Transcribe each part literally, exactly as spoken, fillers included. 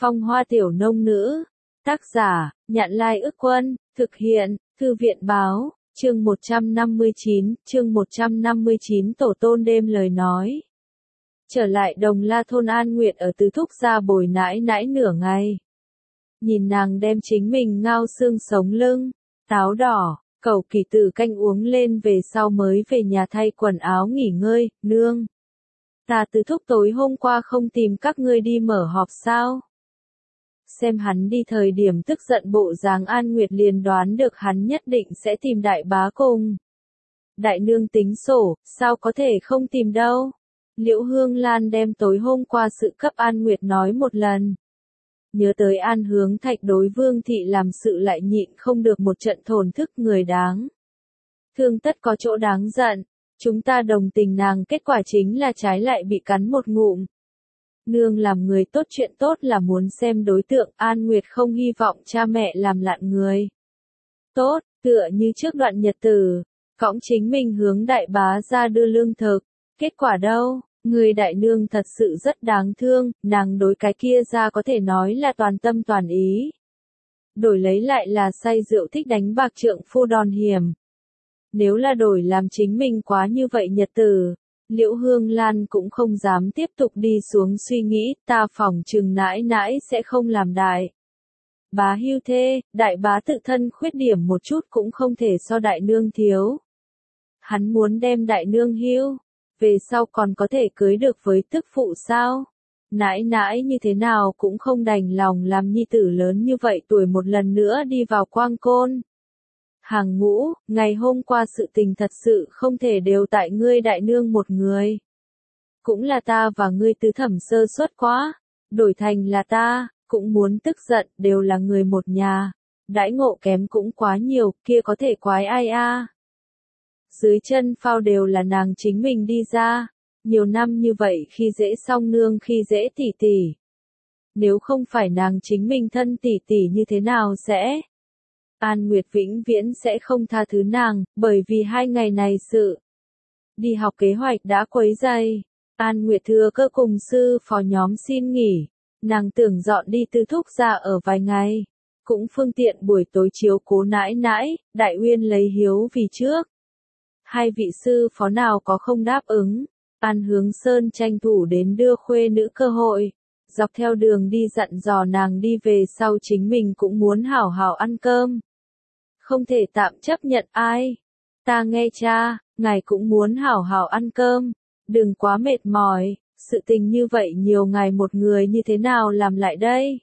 Phong hoa tiểu nông nữ. Tác giả, Nhạn Lai Ức Quân, thực hiện, Thư viện báo, chương một trăm năm mươi chín, chương một trăm năm mươi chín tổ tôn đêm lời nói. Trở lại Đồng La thôn An Nguyệt ở Tứ Thúc gia bồi nãi nãi nửa ngày. Nhìn nàng đem chính mình ngao xương sống lưng, táo đỏ, cẩu kỳ tử canh uống lên về sau mới về nhà thay quần áo nghỉ ngơi, nương. Ta Tứ Thúc tối hôm qua không tìm các ngươi đi mở họp sao? Xem hắn đi thời điểm tức giận bộ dáng An Nguyệt liền đoán được hắn nhất định sẽ tìm đại bá cùng. Đại nương tính sổ, sao có thể không tìm đâu? Liễu Hương Lan đem tối hôm qua sự cấp An Nguyệt nói một lần. Nhớ tới An Hướng Thạch đối Vương Thị làm sự lại nhịn không được một trận thổn thức người đáng. Thương tất có chỗ đáng giận, chúng ta đồng tình nàng kết quả chính là trái lại bị cắn một ngụm. Nương làm người tốt chuyện tốt là muốn xem đối tượng An Nguyệt không hy vọng cha mẹ làm lạn người. Tốt, tựa như trước đoạn nhật tử, cõng chính mình hướng đại bá ra đưa lương thực, kết quả đâu, người đại nương thật sự rất đáng thương, nàng đối cái kia ra có thể nói là toàn tâm toàn ý. Đổi lấy lại là say rượu thích đánh bạc trượng phu đòn hiểm. Nếu là đổi làm chính mình quá như vậy nhật tử, Liễu Hương Lan cũng không dám tiếp tục đi xuống suy nghĩ, ta phỏng chừng nãi nãi sẽ không làm đại. Bá hưu thê, đại bá tự thân khuyết điểm một chút cũng không thể so đại nương thiếu. Hắn muốn đem đại nương hưu, về sau còn có thể cưới được với tức phụ sao? Nãi nãi như thế nào cũng không đành lòng làm nhi tử lớn như vậy tuổi một lần nữa đi vào quang côn. Hàng ngũ, ngày hôm qua sự tình thật sự không thể đều tại ngươi đại nương một người. Cũng là ta và ngươi tứ thẩm sơ suất quá, đổi thành là ta, cũng muốn tức giận, đều là người một nhà. Đãi ngộ kém cũng quá nhiều, kia có thể quái ai a? Dưới chân phao đều là nàng chính mình đi ra, nhiều năm như vậy khi dễ song nương khi dễ tỉ tỉ. Nếu không phải nàng chính mình thân tỉ tỉ như thế nào sẽ? An Nguyệt vĩnh viễn sẽ không tha thứ nàng, bởi vì hai ngày này sự. Đi học kế hoạch đã quấy rầy. An Nguyệt thừa cơ cùng sư phó nhóm xin nghỉ. Nàng tưởng dọn đi Tứ Thúc gia ở vài ngày. Cũng phương tiện buổi tối chiếu cố nãi nãi, Đại Uyên lấy hiếu vì trước. Hai vị sư phó nào có không đáp ứng. An Hướng Sơn tranh thủ đến đưa khuê nữ cơ hội. Dọc theo đường đi dặn dò nàng đi về sau chính mình cũng muốn hảo hảo ăn cơm. Không thể tạm chấp nhận ai. Ta nghe cha, ngài cũng muốn hảo hảo ăn cơm. Đừng quá mệt mỏi, sự tình như vậy nhiều ngày một người như thế nào làm lại đây?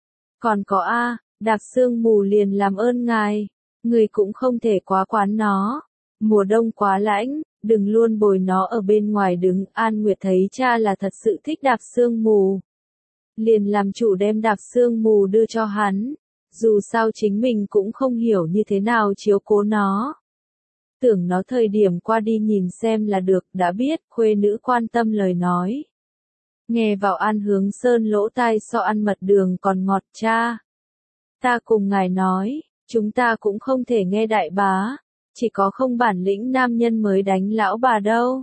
Còn có a, đạp sương mù liền làm ơn ngài. Người cũng không thể quá quán nó. Mùa đông quá lạnh, đừng luôn bồi nó ở bên ngoài đứng. An Nguyệt thấy cha là thật sự thích đạp sương mù. Liền làm chủ đem đạp sương mù đưa cho hắn. Dù sao chính mình cũng không hiểu như thế nào chiếu cố nó. Tưởng nó thời điểm qua đi nhìn xem là được, đã biết, khuê nữ quan tâm lời nói. Nghe vào An Hướng Sơn lỗ tai so ăn mật đường còn ngọt cha. Ta cùng ngài nói, chúng ta cũng không thể nghe đại bá, chỉ có không bản lĩnh nam nhân mới đánh lão bà đâu.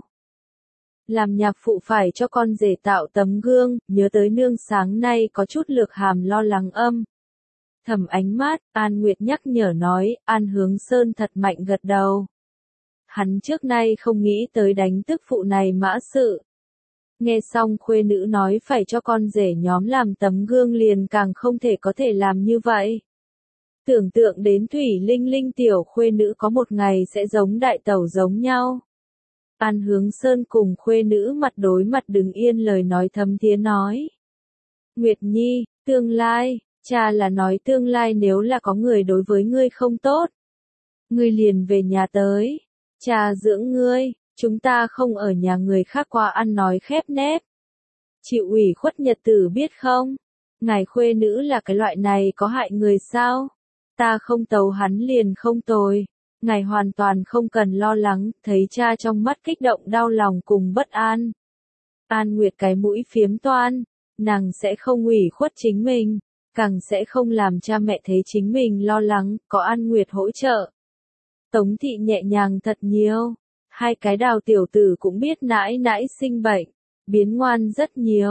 Làm nhạc phụ phải cho con rể tạo tấm gương, nhớ tới nương sáng nay có chút lược hàm lo lắng âm. Thầm ánh mắt, An Nguyệt nhắc nhở nói, An Hướng Sơn thật mạnh gật đầu. Hắn trước nay không nghĩ tới đánh tức phụ này mã sự. Nghe xong khuê nữ nói phải cho con rể nhóm làm tấm gương liền càng không thể có thể làm như vậy. Tưởng tượng đến Thủy Linh Linh tiểu khuê nữ có một ngày sẽ giống đại tẩu giống nhau. An Hướng Sơn cùng khuê nữ mặt đối mặt đứng yên lời nói thấm thía nói. Nguyệt Nhi, tương lai. Cha là nói tương lai nếu là có người đối với ngươi không tốt. Ngươi liền về nhà tới. Cha dưỡng ngươi, chúng ta không ở nhà người khác qua ăn nói khép nép. Chịu ủy khuất nhật tử biết không? Ngài khuê nữ là cái loại này có hại người sao? Ta không tấu hắn liền không tồi. Ngài hoàn toàn không cần lo lắng, thấy cha trong mắt kích động đau lòng cùng bất an. An Nguyệt cái mũi phiếm toan, nàng sẽ không ủy khuất chính mình. Càng sẽ không làm cha mẹ thấy chính mình lo lắng, có An Nguyệt hỗ trợ. Tống thị nhẹ nhàng thật nhiều, hai cái đào tiểu tử cũng biết nãi nãi sinh bệnh, biến ngoan rất nhiều,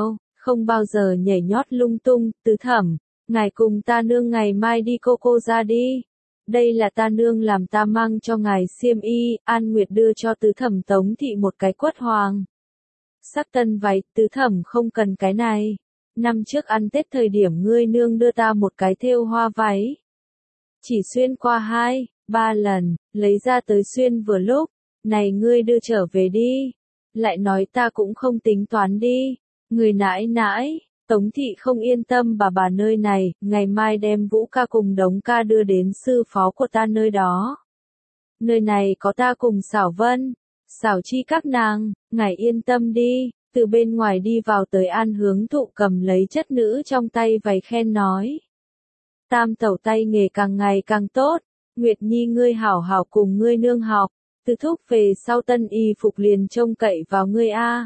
không bao giờ nhảy nhót lung tung. Tứ Thẩm, ngài cùng ta nương ngày mai đi cô cô ra đi. Đây là ta nương làm ta mang cho ngài xiêm y. An Nguyệt đưa cho Tứ Thẩm Tống thị một cái quất hoàng sắc tân váy. Tứ Thẩm không cần cái này. Năm trước ăn Tết thời điểm ngươi nương đưa ta một cái thêu hoa váy. Chỉ xuyên qua hai, ba lần, lấy ra tới xuyên vừa lúc. Này ngươi đưa trở về đi. Lại nói ta cũng không tính toán đi. Người nãi nãi, Tống thị không yên tâm bà bà nơi này, ngày mai đem Vũ ca cùng Đống ca đưa đến sư phó của ta nơi đó. Nơi này có ta cùng Xảo Vân, Xảo Chi các nàng, ngài yên tâm đi. Từ bên ngoài đi vào tới An Hướng Thụ cầm lấy chất nữ trong tay váy khen nói. Tam tẩu tay nghề càng ngày càng tốt, Nguyệt Nhi ngươi hảo hảo cùng ngươi nương học, từ thúc về sau tân y phục liền trông cậy vào ngươi a.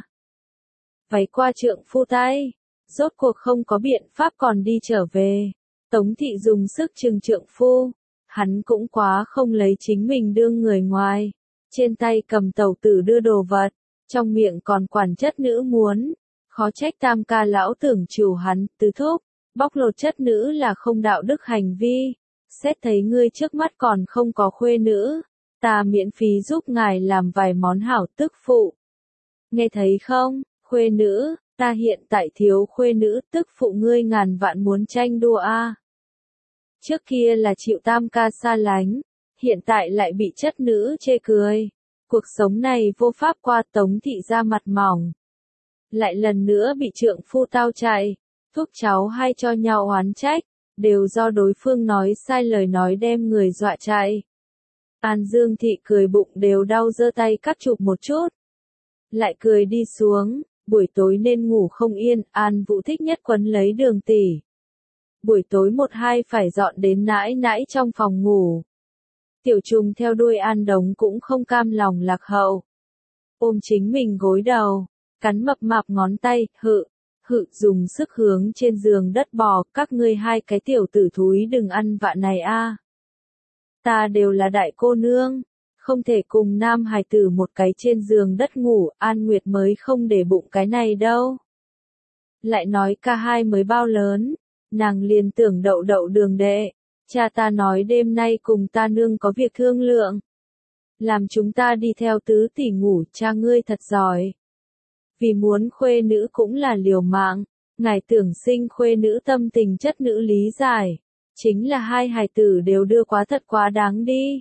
Váy qua trượng phu tay, rốt cuộc không có biện pháp còn đi trở về. Tống thị dùng sức trừng trượng phu, hắn cũng quá không lấy chính mình đương người ngoài, trên tay cầm tẩu tử đưa đồ vật. Trong miệng còn quản chất nữ muốn, khó trách tam ca lão tưởng chủ hắn. Tứ thúc, bóc lột chất nữ là không đạo đức hành vi, xét thấy ngươi trước mắt còn không có khuê nữ, ta miễn phí giúp ngài làm vài món hảo tức phụ. Nghe thấy không, khuê nữ, ta hiện tại thiếu khuê nữ, tức phụ ngươi ngàn vạn muốn tranh đua a. Trước kia là chịu tam ca xa lánh, hiện tại lại bị chất nữ chê cười. Cuộc sống này vô pháp qua. Tống thị ra mặt mỏng. Lại lần nữa bị trượng phu tao chạy, thúc cháu hay cho nhau oán trách, đều do đối phương nói sai lời nói đem người dọa chạy. An Dương thị cười bụng đều đau giơ tay cắt chụp một chút. Lại cười đi xuống, buổi tối nên ngủ không yên, An Vũ thích nhất quấn lấy Đường tỷ. Buổi tối một hai phải dọn đến nãi nãi trong phòng ngủ. Tiểu Trùng theo đuôi An Đống cũng không cam lòng lạc hậu. Ôm chính mình gối đầu, cắn mập mạp ngón tay, hự, hự dùng sức hướng trên giường đất bò, các ngươi hai cái tiểu tử thúi đừng ăn vạ này a. Ta đều là đại cô nương, không thể cùng nam hài tử một cái trên giường đất ngủ, An Nguyệt mới không để bụng cái này đâu. Lại nói ca hai mới bao lớn, nàng liền tưởng đậu đậu Đường đệ. Cha ta nói đêm nay cùng ta nương có việc thương lượng. Làm chúng ta đi theo tứ tỷ ngủ, cha ngươi thật giỏi. Vì muốn khuê nữ cũng là liều mạng, ngài tưởng sinh khuê nữ tâm tình chất nữ lý giải. Chính là hai hài tử đều đưa quá thật quá đáng đi.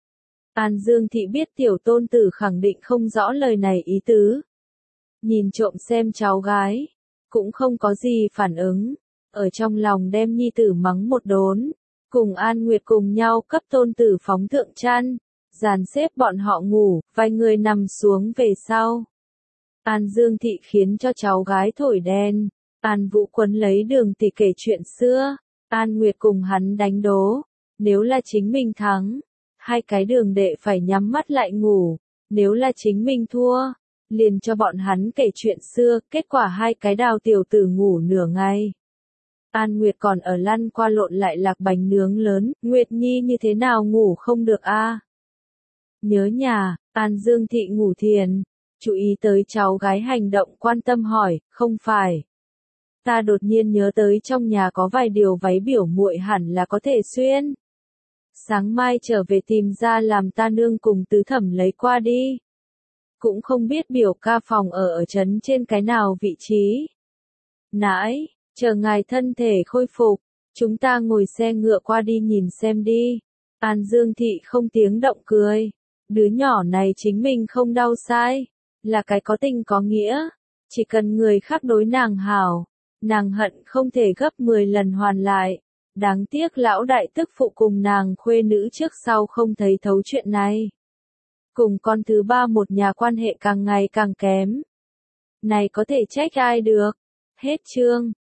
An Dương thị biết tiểu tôn tử khẳng định không rõ lời này ý tứ. Nhìn trộm xem cháu gái, cũng không có gì phản ứng, ở trong lòng đem nhi tử mắng một đốn. Cùng An Nguyệt cùng nhau cấp tôn tử phóng thượng chăn, dàn xếp bọn họ ngủ, vài người nằm xuống về sau. An Dương thị khiến cho cháu gái thổi đèn, An Vũ quấn lấy Đường tỷ kể chuyện xưa, An Nguyệt cùng hắn đánh đố, nếu là chính mình thắng, hai cái Đường đệ phải nhắm mắt lại ngủ, nếu là chính mình thua, liền cho bọn hắn kể chuyện xưa, kết quả hai cái đào tiểu tử ngủ nửa ngày. An Nguyệt còn ở lăn qua lộn lại lạc bánh nướng lớn, Nguyệt Nhi như thế nào ngủ không được a? Nhớ nhà, An Dương thị ngủ thiền, chú ý tới cháu gái hành động quan tâm hỏi, không phải. Ta đột nhiên nhớ tới trong nhà có vài điều váy biểu muội hẳn là có thể xuyên. Sáng mai trở về tìm ra làm ta nương cùng tứ thẩm lấy qua đi. Cũng không biết biểu ca phòng ở ở trấn trên cái nào vị trí. Nãi. Chờ ngài thân thể khôi phục, chúng ta ngồi xe ngựa qua đi nhìn xem đi. An Dương thị không tiếng động cười. Đứa nhỏ này chính mình không đau sai, là cái có tình có nghĩa. Chỉ cần người khác đối nàng hảo, nàng hận không thể gấp mười lần hoàn lại. Đáng tiếc lão đại tức phụ cùng nàng khuê nữ trước sau không thấy thấu chuyện này. Cùng con thứ ba một nhà quan hệ càng ngày càng kém. Này có thể trách ai được. Hết chương.